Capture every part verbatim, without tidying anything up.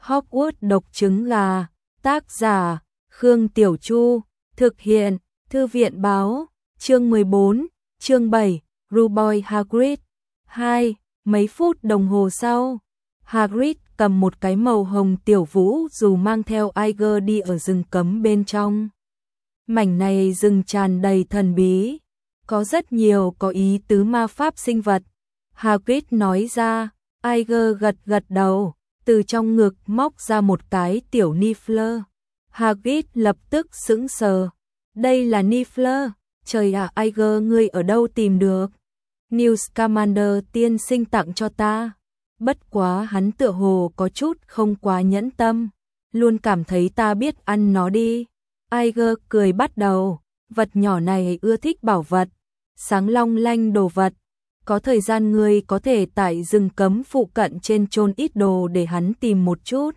Hogwarts độc trứng gà, tác giả, Khương Tiểu Chu, thực hiện, Thư viện báo, chương mười bốn, chương bảy, Ruboy Hagrid. hai. Mấy phút đồng hồ sau, Hagrid cầm một cái màu hồng tiểu vũ dù mang theo Iger đi ở rừng cấm bên trong. Mảnh này rừng tràn đầy thần bí, có rất nhiều có ý tứ ma pháp sinh vật. Hagrid nói ra, Iger gật gật đầu, từ trong ngực móc ra một cái tiểu Niffler. Hagrid lập tức sững sờ. Đây là Niffler, trời ạ, à, Iger ngươi ở đâu tìm được? Newt Scamander tiên sinh tặng cho ta. Bất quá hắn tựa hồ có chút không quá nhẫn tâm, luôn cảm thấy ta biết ăn nó đi. Iger cười bắt đầu, vật nhỏ này ưa thích bảo vật, sáng long lanh đồ vật. Có thời gian ngươi có thể tại rừng cấm phụ cận trên chôn ít đồ để hắn tìm một chút.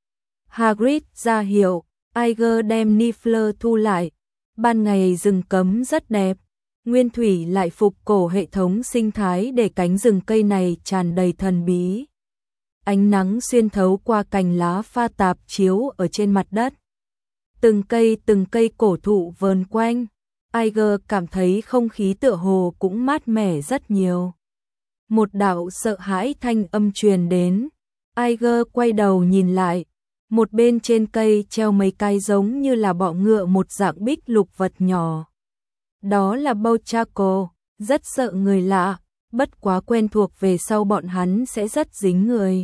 Hagrid ra hiệu, Iger đem Niffler thu lại. Ban ngày rừng cấm rất đẹp, nguyên thủy lại phục cổ hệ thống sinh thái để cánh rừng cây này tràn đầy thần bí. Ánh nắng xuyên thấu qua cành lá pha tạp chiếu ở trên mặt đất. Từng cây từng cây cổ thụ vờn quanh, Iger cảm thấy không khí tựa hồ cũng mát mẻ rất nhiều. Một đạo sợ hãi thanh âm truyền đến, Iger quay đầu nhìn lại, một bên trên cây treo mấy cái giống như là bọ ngựa một dạng bích lục vật nhỏ. Đó là Bojaco, rất sợ người lạ, bất quá quen thuộc về sau bọn hắn sẽ rất dính người.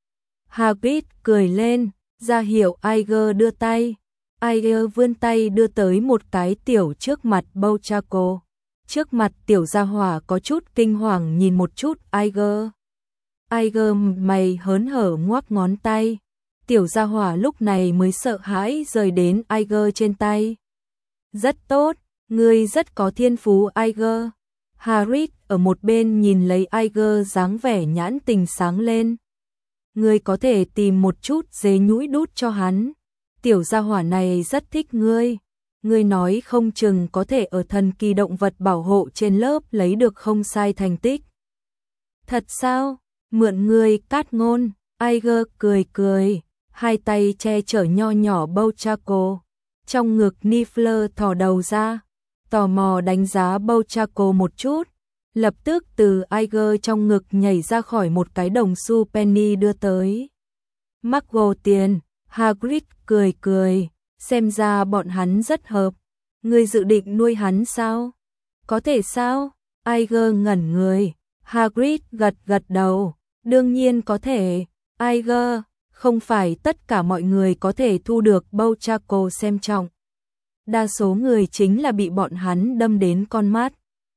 Hagrid cười lên, ra hiệu Iger đưa tay. Iger vươn tay đưa tới một cái tiểu trước mặt Bojaco. Trước mặt tiểu gia hỏa có chút kinh hoàng nhìn một chút Iger. Iger mày hớn hở ngoắc ngón tay. Tiểu gia hỏa lúc này mới sợ hãi rời đến Iger trên tay. Rất tốt, ngươi rất có thiên phú Iger. Hagrid ở một bên nhìn lấy Iger dáng vẻ nhãn tình sáng lên. Ngươi có thể tìm một chút dế nhũi đút cho hắn. Tiểu gia hỏa này rất thích ngươi. Ngươi nói không chừng có thể ở thần kỳ động vật bảo hộ trên lớp lấy được không sai thành tích. Thật sao? Mượn ngươi cát ngôn. Iger cười cười, hai tay che chở nho nhỏ Bojaco. Trong ngực Niffler thò đầu ra, tò mò đánh giá Bojaco một chút. Lập tức từ Iger trong ngực nhảy ra khỏi một cái đồng xu penny đưa tới. Muggle tiền. Hagrid cười cười, xem ra bọn hắn rất hợp. Ngươi dự định nuôi hắn sao? Có thể sao? Iger ngẩn người. Hagrid gật gật đầu, đương nhiên có thể. Iger, không phải tất cả mọi người có thể thu được Bojaco xem trọng. Đa số người chính là bị bọn hắn đâm đến con mắt.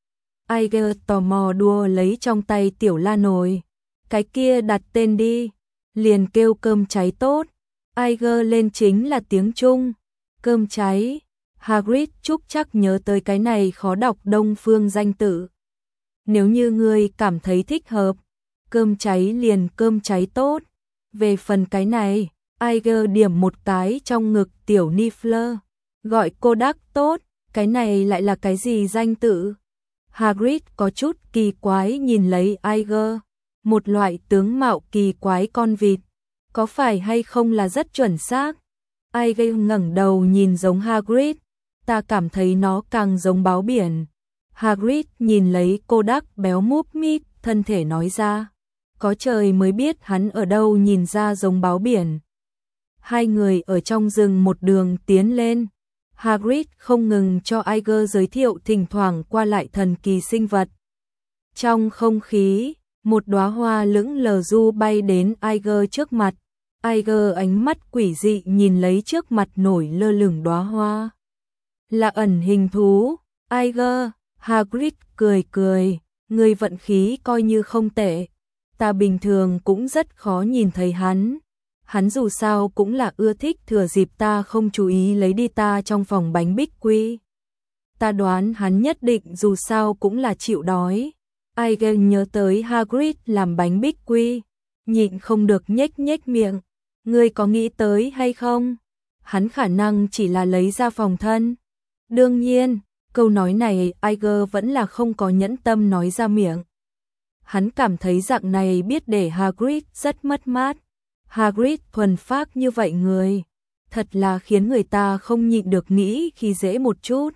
Iger tò mò đua lấy trong tay tiểu la nồi. Cái kia đặt tên đi, liền kêu cơm cháy tốt. Iger lên chính là tiếng Trung. Cơm cháy. Hagrid chúc chắc nhớ tới cái này khó đọc Đông phương danh tự. Nếu như ngươi cảm thấy thích hợp, cơm cháy liền cơm cháy tốt. Về phần cái này, Iger điểm một cái trong ngực tiểu Niffler. Gọi cô đắc tốt, cái này lại là cái gì danh tự? Hagrid có chút kỳ quái nhìn lấy Iger. Một loại tướng mạo kỳ quái con vịt. Có phải hay không là rất chuẩn xác? Iger ngẩng đầu nhìn giống Hagrid. Ta cảm thấy nó càng giống báo biển. Hagrid nhìn lấy cô đắc béo múp míp, thân thể nói ra. Có trời mới biết hắn ở đâu nhìn ra giống báo biển. Hai người ở trong rừng một đường tiến lên. Hagrid không ngừng cho Iger giới thiệu thỉnh thoảng qua lại thần kỳ sinh vật. Trong không khí, một đóa hoa lững lờ du bay đến Iger trước mặt. Iger ánh mắt quỷ dị nhìn lấy trước mặt nổi lơ lửng đóa hoa. Là ẩn hình thú. Iger, Hagrid cười cười, người vận khí coi như không tệ. Ta bình thường cũng rất khó nhìn thấy hắn. Hắn dù sao cũng là ưa thích thừa dịp ta không chú ý lấy đi ta trong phòng bánh bích quy. Ta đoán hắn nhất định dù sao cũng là chịu đói. Iger nhớ tới Hagrid làm bánh bích quy, nhịn không được nhếch nhếch miệng. Ngươi có nghĩ tới hay không? Hắn khả năng chỉ là lấy ra phòng thân. Đương nhiên, câu nói này Iger vẫn là không có nhẫn tâm nói ra miệng. Hắn cảm thấy dạng này biết để Hagrid rất mất mát. Hagrid thuần phác như vậy người, thật là khiến người ta không nhịn được nghĩ khi dễ một chút.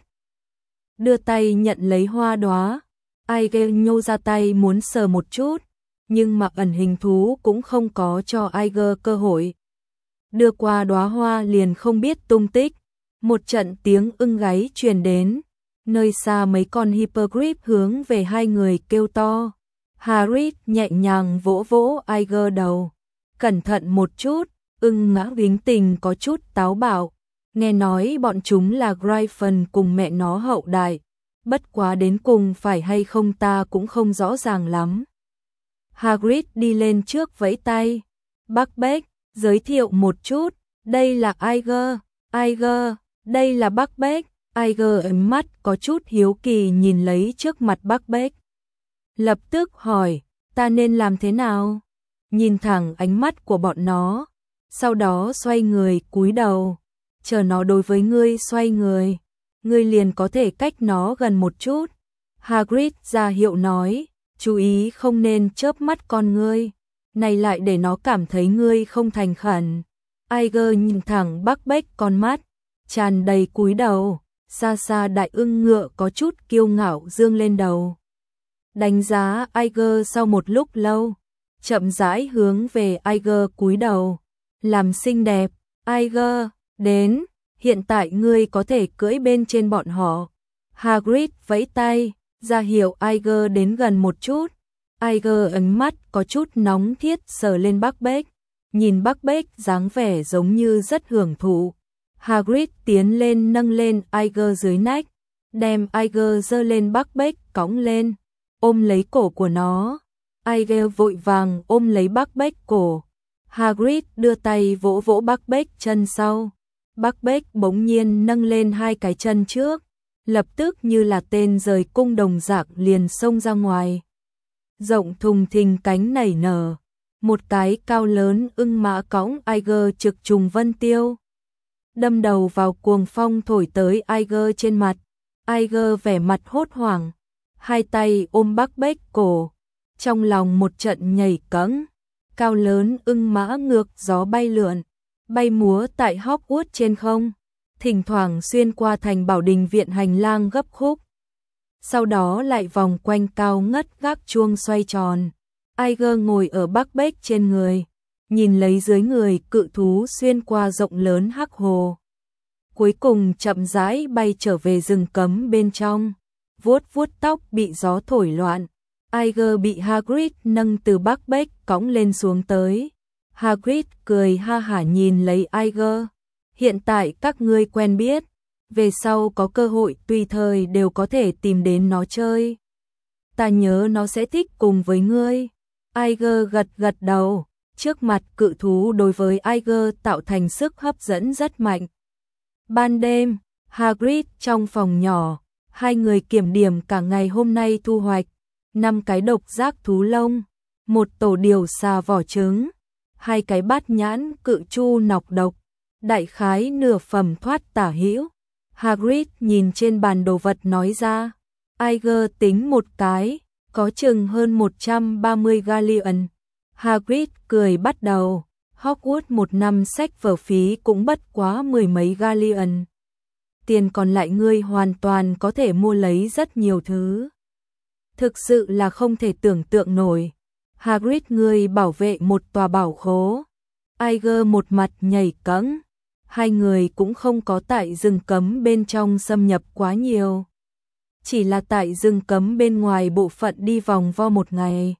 Đưa tay nhận lấy hoa đóa, Aige nhô ra tay muốn sờ một chút, nhưng mà ẩn hình thú cũng không có cho Aige cơ hội. Đưa qua đóa hoa liền không biết tung tích, một trận tiếng ưng gáy truyền đến, nơi xa mấy con Hippogriff hướng về hai người kêu to. Hagrid nhẹ nhàng vỗ vỗ Aige đầu, cẩn thận một chút, ưng ngã tính tình có chút táo bạo, nghe nói bọn chúng là Gryffindor cùng mẹ nó hậu đại, bất quá đến cùng phải hay không ta cũng không rõ ràng lắm. Hagrid đi lên trước vẫy tay, Buckbeak, giới thiệu một chút, đây là Aige, Aige, đây là Buckbeak. Aige ánh mắt có chút hiếu kỳ nhìn lấy trước mặt Buckbeak. Lập tức hỏi, ta nên làm thế nào? Nhìn thẳng ánh mắt của bọn nó, sau đó xoay người cúi đầu, chờ nó đối với ngươi xoay người, ngươi liền có thể cách nó gần một chút. Hagrid ra hiệu nói, chú ý không nên chớp mắt con ngươi, này lại để nó cảm thấy ngươi không thành khẩn. Aige nhìn thẳng Buckbeak con mắt, tràn đầy cúi đầu, xa xa đại ưng ngựa có chút kiêu ngạo dương lên đầu. Đánh giá Aige sau một lúc lâu, chậm rãi hướng về Aige cúi đầu, làm xinh đẹp, Aige, đến, hiện tại ngươi có thể cưỡi bên trên bọn họ. Hagrid vẫy tay, ra hiệu Aige đến gần một chút. Aige ánh mắt có chút nóng thiết sờ lên Buckbeak, nhìn Buckbeak dáng vẻ giống như rất hưởng thụ. Hagrid tiến lên nâng lên Aige dưới nách, đem Aige giơ lên Buckbeak cõng lên, ôm lấy cổ của nó. Aige vội vàng ôm lấy Buckbeak cổ. Hagrid đưa tay vỗ vỗ Buckbeak chân sau. Buckbeak bỗng nhiên nâng lên hai cái chân trước, lập tức như là tên rời cung đồng dạng liền xông ra ngoài. Rộng thùng thình cánh nảy nở, một cái cao lớn ưng mã cõng Aige trực trùng vân tiêu, đâm đầu vào cuồng phong thổi tới Aige trên mặt. Aige vẻ mặt hốt hoảng, hai tay ôm Buckbeak cổ, trong lòng một trận nhảy cẫng. Cao lớn ưng mã ngược gió bay lượn, bay múa tại Hogwarts trên không, thỉnh thoảng xuyên qua thành bảo đình viện hành lang gấp khúc, sau đó lại vòng quanh cao ngất gác chuông xoay tròn. Aige ngồi ở Buckbeak trên người, nhìn lấy dưới người cự thú xuyên qua rộng lớn hắc hồ, cuối cùng chậm rãi bay trở về rừng cấm bên trong, vuốt vuốt tóc bị gió thổi loạn. Aige bị Hagrid nâng từ Buckbeak cõng lên xuống tới. Hagrid cười ha hả nhìn lấy Aige, hiện tại các ngươi quen biết, về sau có cơ hội tùy thời đều có thể tìm đến nó chơi. Ta nhớ nó sẽ thích cùng với ngươi. Aige gật gật đầu, trước mặt cự thú đối với Aige tạo thành sức hấp dẫn rất mạnh. Ban đêm, Hagrid trong phòng nhỏ, hai người kiểm điểm cả ngày hôm nay thu hoạch, năm cái độc giác thú lông, một tổ điều xà vỏ trứng, hai cái bát nhãn cự chu nọc độc, đại khái nửa phẩm thoát tả hữu. Hagrid nhìn trên bàn đồ vật nói ra, Aige tính một cái, có chừng hơn một trăm ba mươi galleon. Hagrid cười bắt đầu, Hogwarts một năm sách vở phí cũng bất quá mười mấy galleon. Tiền còn lại ngươi hoàn toàn có thể mua lấy rất nhiều thứ. Thực sự là không thể tưởng tượng nổi. Hagrid ngươi bảo vệ một tòa bảo khố. Aige một mặt nhảy cẫng. Hai người cũng không có tại rừng cấm bên trong xâm nhập quá nhiều. Chỉ là tại rừng cấm bên ngoài bộ phận đi vòng vo một ngày.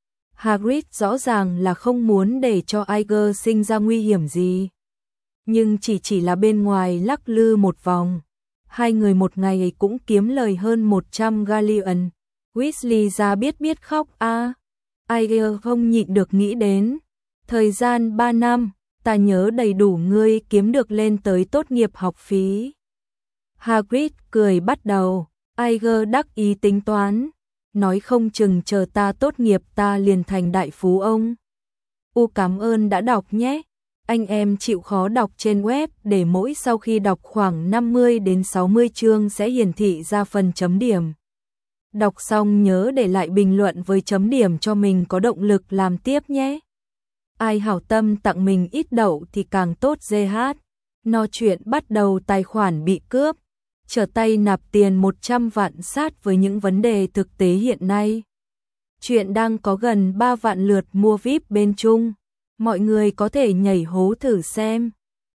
Hagrid rõ ràng là không muốn để cho Aige sinh ra nguy hiểm gì. Nhưng chỉ chỉ là bên ngoài lắc lư một vòng. Hai người một ngày cũng kiếm lời hơn một trăm galleon. Weasley ra biết biết khóc a. À. Aige không nhịn được nghĩ đến. Thời gian ba năm, ta nhớ đầy đủ ngươi kiếm được lên tới tốt nghiệp học phí. Hagrid cười bắt đầu. Aige đắc ý tính toán. Nói không chừng chờ ta tốt nghiệp ta liền thành đại phú ông. U cảm ơn đã đọc nhé. Anh em chịu khó đọc trên web để mỗi sau khi đọc khoảng năm mươi đến sáu mươi chương sẽ hiển thị ra phần chấm điểm. Đọc xong nhớ để lại bình luận với chấm điểm cho mình có động lực làm tiếp nhé. ai hảo tâm tặng mình ít đậu thì càng tốt giê hát. No chuyện bắt đầu tài khoản bị cướp, trở tay nạp tiền một trăm vạn sát với những vấn đề thực tế hiện nay. Chuyện đang có gần ba vạn lượt mua víp bên Trung, mọi người có thể nhảy hố thử xem.